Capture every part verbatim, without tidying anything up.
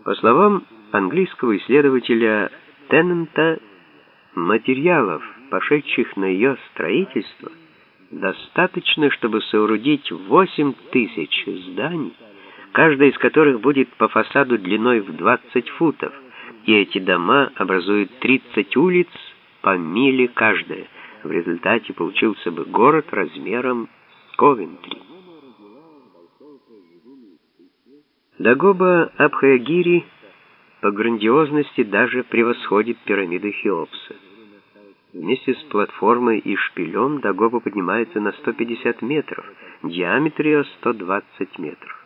По словам английского исследователя Теннанта, материалов, пошедших на ее строительство, достаточно, чтобы соорудить восемь тысяч зданий, каждая из которых будет по фасаду длиной в двадцать футов, и эти дома образуют тридцать улиц по миле каждая. В результате получился бы город размером с Ковентри. Дагоба Абхайагири по грандиозности даже превосходит пирамиды Хеопса. Вместе с платформой и шпилем Дагоба поднимается на сто пятьдесят метров, диаметр ее сто двадцать метров.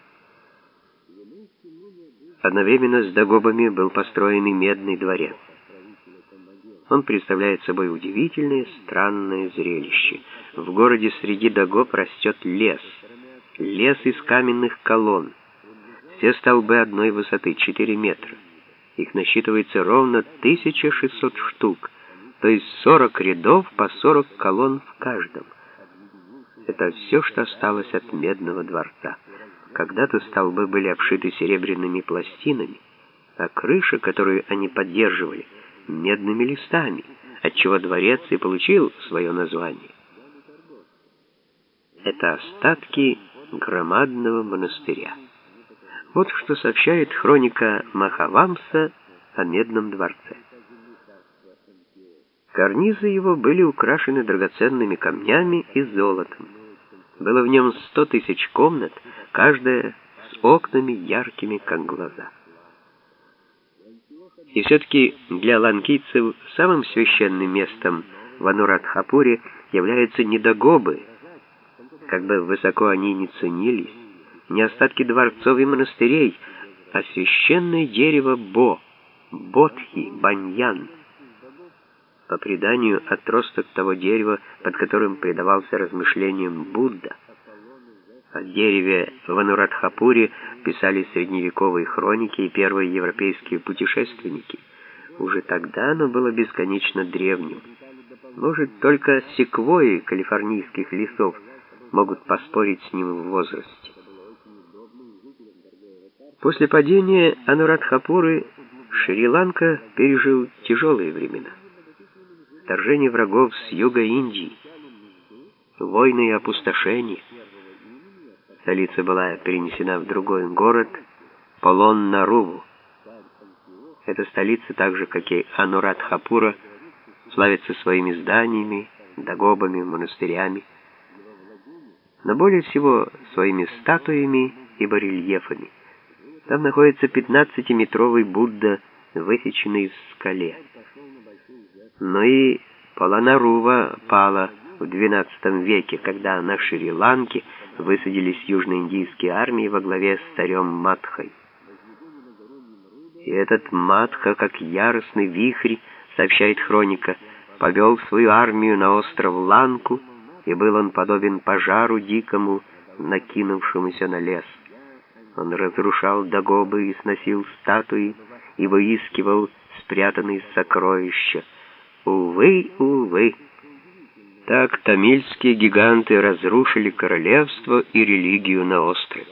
Одновременно с Дагобами был построен и Медный дворец. Он представляет собой удивительное, странное зрелище. В городе среди Дагоб растет лес. Лес из каменных колонн. Все столбы одной высоты, четыре метра. Их насчитывается ровно тысяча шестьсот штук, то есть сорок рядов по сорок колонн в каждом. Это все, что осталось от Медного дворца. Когда-то столбы были обшиты серебряными пластинами, а крыша, которую они поддерживали, медными листами, отчего дворец и получил свое название. Это остатки громадного монастыря. Вот что сообщает хроника Махавамса о Медном дворце. Карнизы его были украшены драгоценными камнями и золотом. Было в нем сто тысяч комнат, каждая с окнами яркими, как глаза. И все-таки для ланкийцев самым священным местом в Анурадхапуре являются не Дагобы, как бы высоко они ни ценились, не остатки дворцов и монастырей, а священное дерево Бо, Бодхи, Баньян. По преданию, отросток того дерева, под которым предавался размышлениям Будда. О дереве в Анурадхапуре писали средневековые хроники и первые европейские путешественники. Уже тогда оно было бесконечно древним. Может, только секвойи калифорнийских лесов могут поспорить с ним в возрасте. После падения Анурадхапуры Шри-Ланка пережил тяжелые времена. Вторжение врагов с юга Индии, войны и опустошения. Столица была перенесена в другой город, Полоннаруву. Эта столица, так же как и Анурадхапура, славится своими зданиями, дагобами, монастырями, но более всего своими статуями и барельефами. Там находится пятнадцатиметровый Будда, высеченный в скале. Но и Полоннарува пала в двенадцатом веке, когда на Шри-Ланке высадились южноиндийские армии во главе с царем Мадхой. И этот Мадха, как яростный вихрь, сообщает хроника, повел свою армию на остров Ланку, и был он подобен пожару дикому, накинувшемуся на лес. Он разрушал дагобы и сносил статуи, и выискивал спрятанные сокровища. Увы, увы. Так тамильские гиганты разрушили королевство и религию на острове.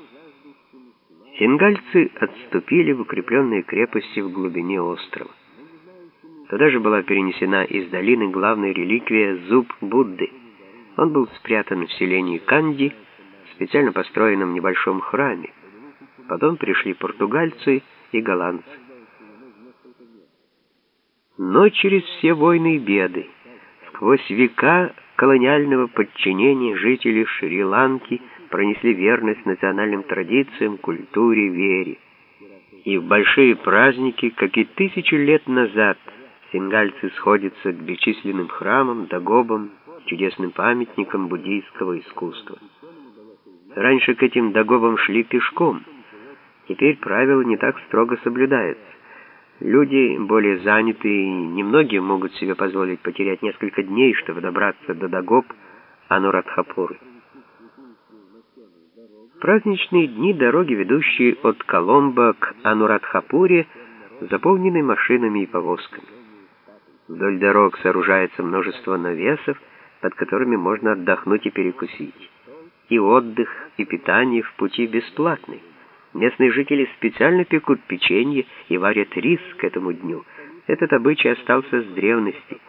Сингальцы отступили в укрепленные крепости в глубине острова. Туда же была перенесена из долины главная реликвия зуб Будды. Он был спрятан в селении Канди, специально построенном небольшом храме. Потом пришли португальцы и голландцы. Но через все войны и беды, сквозь века колониального подчинения жители Шри-Ланки пронесли верность национальным традициям, культуре, вере. И в большие праздники, как и тысячу лет назад, сингальцы сходятся к бесчисленным храмам, дагобам, чудесным памятникам буддийского искусства. Раньше к этим дагобам шли пешком. Теперь правила не так строго соблюдаются. Люди более занятые, и немногие могут себе позволить потерять несколько дней, чтобы добраться до дагоб Анурадхапуры. В праздничные дни дороги, ведущие от Коломбо к Анурадхапуре, заполнены машинами и повозками. Вдоль дорог сооружается множество навесов, под которыми можно отдохнуть и перекусить. И отдых, и питание в пути бесплатны. Местные жители специально пекут печенье и варят рис к этому дню. Этот обычай остался с древности.